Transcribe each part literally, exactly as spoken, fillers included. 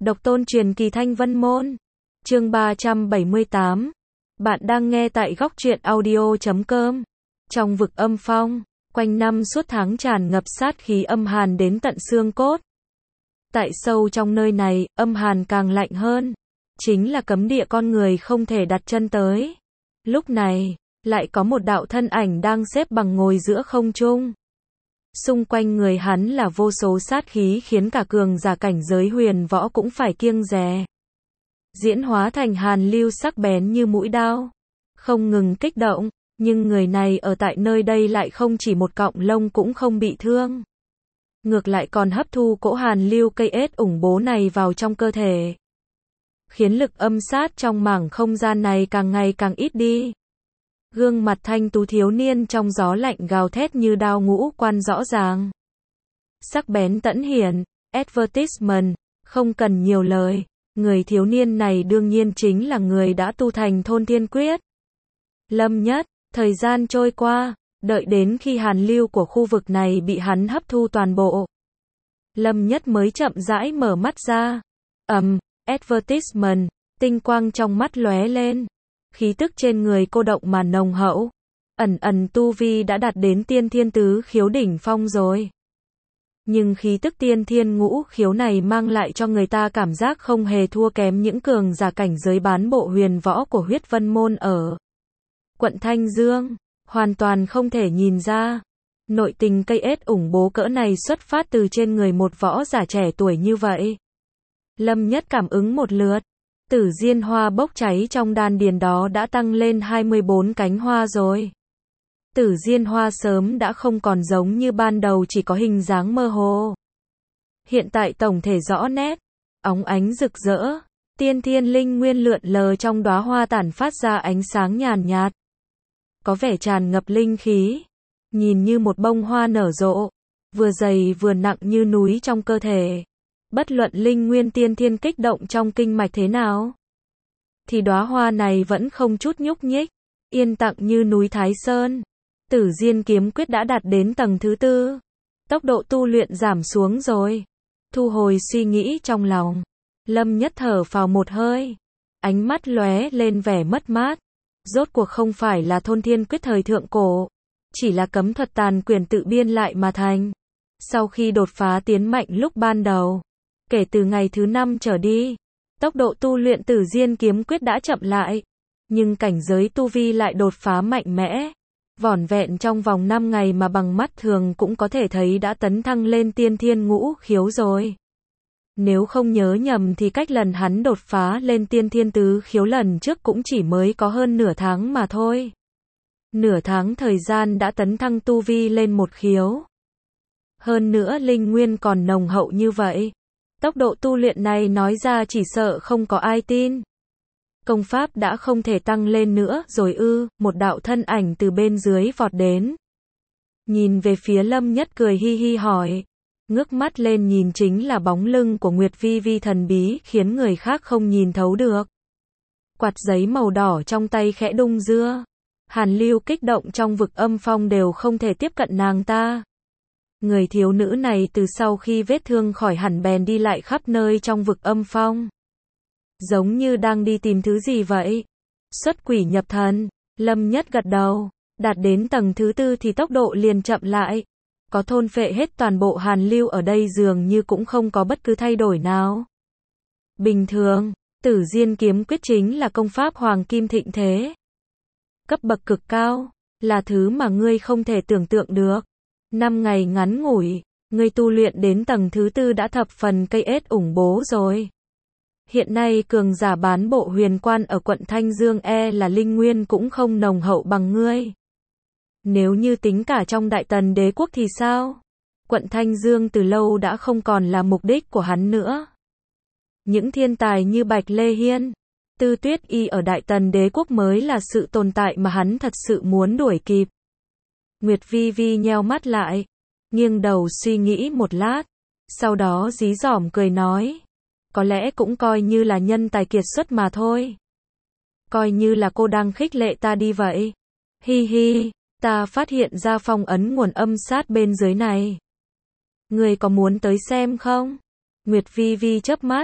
Độc tôn truyền kỳ Thanh Vân Môn. Chương ba trăm bảy mươi tám. Bạn đang nghe tại góc truyện audio chấm com. Trong vực âm phong, quanh năm suốt tháng tràn ngập sát khí âm hàn đến tận xương cốt. Tại sâu trong nơi này, âm hàn càng lạnh hơn. Chính là cấm địa con người không thể đặt chân tới. Lúc này, lại có một đạo thân ảnh đang xếp bằng ngồi giữa không trung. Xung quanh người hắn là vô số sát khí khiến cả cường giả cảnh giới huyền võ cũng phải kiêng dè. Diễn hóa thành hàn lưu sắc bén như mũi đao. Không ngừng kích động, nhưng người này ở tại nơi đây lại không chỉ một cọng lông cũng không bị thương. Ngược lại còn hấp thu cỗ hàn lưu cây ết ủng bố này vào trong cơ thể. Khiến lực âm sát trong mảng không gian này càng ngày càng ít đi. Gương mặt thanh tú thiếu niên trong gió lạnh gào thét như đao ngũ quan rõ ràng. Sắc bén tẫn hiển, advertisement, không cần nhiều lời. Người thiếu niên này đương nhiên chính là người đã tu thành thôn thiên quyết. Lâm Nhất, thời gian trôi qua, đợi đến khi hàn lưu của khu vực này bị hắn hấp thu toàn bộ. Lâm Nhất mới chậm rãi mở mắt ra. Ầm, um, advertisement, tinh quang trong mắt lóe lên. Khí tức trên người cô động mà nồng hậu. Ẩn ẩn tu vi đã đạt đến tiên thiên tứ khiếu đỉnh phong rồi. Nhưng khí tức tiên thiên ngũ khiếu này mang lại cho người ta cảm giác không hề thua kém những cường giả cảnh giới bán bộ huyền võ của huyết vân môn ở quận Thanh Dương. Hoàn toàn không thể nhìn ra. Nội tình cây ết ủng bố cỡ này xuất phát từ trên người một võ giả trẻ tuổi như vậy. Lâm Nhất cảm ứng một lượt. Tử diên hoa bốc cháy trong đan điền đó đã tăng lên hai mươi bốn cánh hoa rồi. Tử diên hoa sớm đã không còn giống như ban đầu chỉ có hình dáng mơ hồ. Hiện tại tổng thể rõ nét, óng ánh rực rỡ, tiên thiên linh nguyên lượn lờ trong đóa hoa tản phát ra ánh sáng nhàn nhạt. Có vẻ tràn ngập linh khí, nhìn như một bông hoa nở rộ, vừa dày vừa nặng như núi trong cơ thể. Bất luận linh nguyên tiên thiên kích động trong kinh mạch thế nào, thì đóa hoa này vẫn không chút nhúc nhích, yên lặng như núi Thái Sơn. Tử diên kiếm quyết đã đạt đến tầng thứ tư. Tốc độ tu luyện giảm xuống rồi. Thu hồi suy nghĩ trong lòng. Lâm Nhất thở phào một hơi. Ánh mắt lóe lên vẻ mất mát. Rốt cuộc không phải là thôn thiên quyết thời thượng cổ. Chỉ là cấm thuật tàn quyền tự biên lại mà thành. Sau khi đột phá tiến mạnh lúc ban đầu. Kể từ ngày thứ năm trở đi. Tốc độ tu luyện tử diên kiếm quyết đã chậm lại. Nhưng cảnh giới tu vi lại đột phá mạnh mẽ. Vỏn vẹn trong vòng năm ngày mà bằng mắt thường cũng có thể thấy đã tấn thăng lên tiên thiên ngũ khiếu rồi. Nếu không nhớ nhầm thì cách lần hắn đột phá lên tiên thiên tứ khiếu lần trước cũng chỉ mới có hơn nửa tháng mà thôi. Nửa tháng thời gian đã tấn thăng tu vi lên một khiếu. Hơn nữa linh nguyên còn nồng hậu như vậy. Tốc độ tu luyện này nói ra chỉ sợ không có ai tin. Công pháp đã không thể tăng lên nữa rồi ư? Một đạo thân ảnh từ bên dưới vọt đến. Nhìn về phía Lâm Nhất cười hi hi hỏi. Ngước mắt lên nhìn chính là bóng lưng của Nguyệt Vi Vi thần bí khiến người khác không nhìn thấu được. Quạt giấy màu đỏ trong tay khẽ đung dưa. Hàn lưu kích động trong vực âm phong đều không thể tiếp cận nàng ta. Người thiếu nữ này từ sau khi vết thương khỏi hẳn bèn đi lại khắp nơi trong vực âm phong. Giống như đang đi tìm thứ gì vậy. Xuất quỷ nhập thần. Lâm Nhất gật đầu. Đạt đến tầng thứ tư thì tốc độ liền chậm lại. Có thôn phệ hết toàn bộ hàn lưu ở đây dường như cũng không có bất cứ thay đổi nào. Bình thường, tử diên kiếm quyết chính là công pháp hoàng kim thịnh thế. Cấp bậc cực cao, là thứ mà ngươi không thể tưởng tượng được. Năm ngày ngắn ngủi, ngươi tu luyện đến tầng thứ tư đã thập phần cây ết ủng bố rồi. Hiện nay cường giả bán bộ huyền quan ở quận Thanh Dương e là linh nguyên cũng không nồng hậu bằng ngươi. Nếu như tính cả trong Đại Tần đế quốc thì sao? Quận Thanh Dương từ lâu đã không còn là mục đích của hắn nữa. Những thiên tài như Bạch Lê Hiên, Tư Tuyết Y ở Đại Tần đế quốc mới là sự tồn tại mà hắn thật sự muốn đuổi kịp. Nguyệt Vi Vi nheo mắt lại, nghiêng đầu suy nghĩ một lát, sau đó dí dỏm cười nói. Có lẽ cũng coi như là nhân tài kiệt xuất mà thôi. Coi như là cô đang khích lệ ta đi vậy. Hi hi, ta phát hiện ra phong ấn nguồn âm sát bên dưới này. Người có muốn tới xem không? Nguyệt Vi Vi chớp mắt.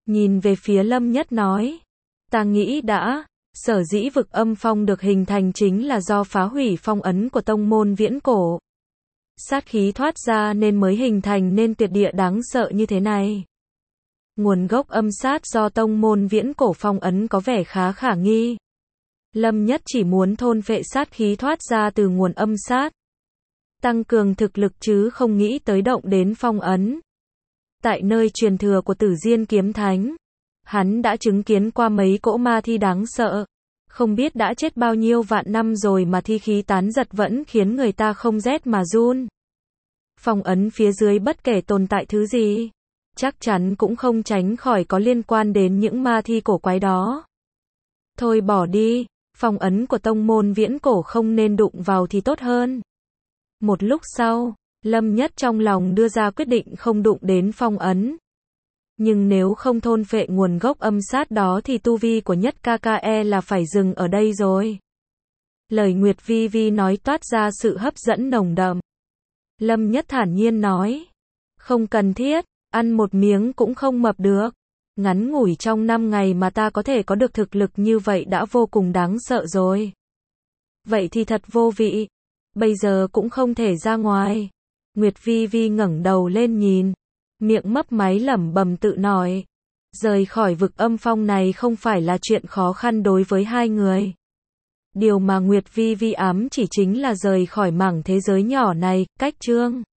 Nhìn về phía Lâm Nhất nói. Ta nghĩ đã, sở dĩ vực âm phong được hình thành chính là do phá hủy phong ấn của tông môn viễn cổ. Sát khí thoát ra nên mới hình thành nên tuyệt địa đáng sợ như thế này. Nguồn gốc âm sát do tông môn viễn cổ phong ấn có vẻ khá khả nghi. Lâm Nhất chỉ muốn thôn phệ sát khí thoát ra từ nguồn âm sát. Tăng cường thực lực chứ không nghĩ tới động đến phong ấn. Tại nơi truyền thừa của Tử Diên Kiếm Thánh, hắn đã chứng kiến qua mấy cỗ ma thi đáng sợ. Không biết đã chết bao nhiêu vạn năm rồi mà thi khí tán giật vẫn khiến người ta không rét mà run. Phong ấn phía dưới bất kể tồn tại thứ gì, chắc chắn cũng không tránh khỏi có liên quan đến những ma thi cổ quái đó. Thôi bỏ đi, phong ấn của tông môn viễn cổ không nên đụng vào thì tốt hơn. Một lúc sau, Lâm Nhất trong lòng đưa ra quyết định không đụng đến phong ấn. Nhưng nếu không thôn phệ nguồn gốc âm sát đó thì tu vi của Nhất ca ca e là phải dừng ở đây rồi. Lời Nguyệt Vi Vi nói toát ra sự hấp dẫn nồng đậm. Lâm Nhất thản nhiên nói. Không cần thiết, ăn một miếng cũng không mập được. Ngắn ngủi trong năm ngày mà ta có thể có được thực lực như vậy đã vô cùng đáng sợ rồi. Vậy thì thật vô vị. Bây giờ cũng không thể ra ngoài. Nguyệt Vi Vi ngẩng đầu lên nhìn. Miệng mấp máy lẩm bẩm tự nói. Rời khỏi vực âm phong này không phải là chuyện khó khăn đối với hai người. Điều mà Nguyệt Vi Vi ám chỉ chính là rời khỏi mảng thế giới nhỏ này, cách chương.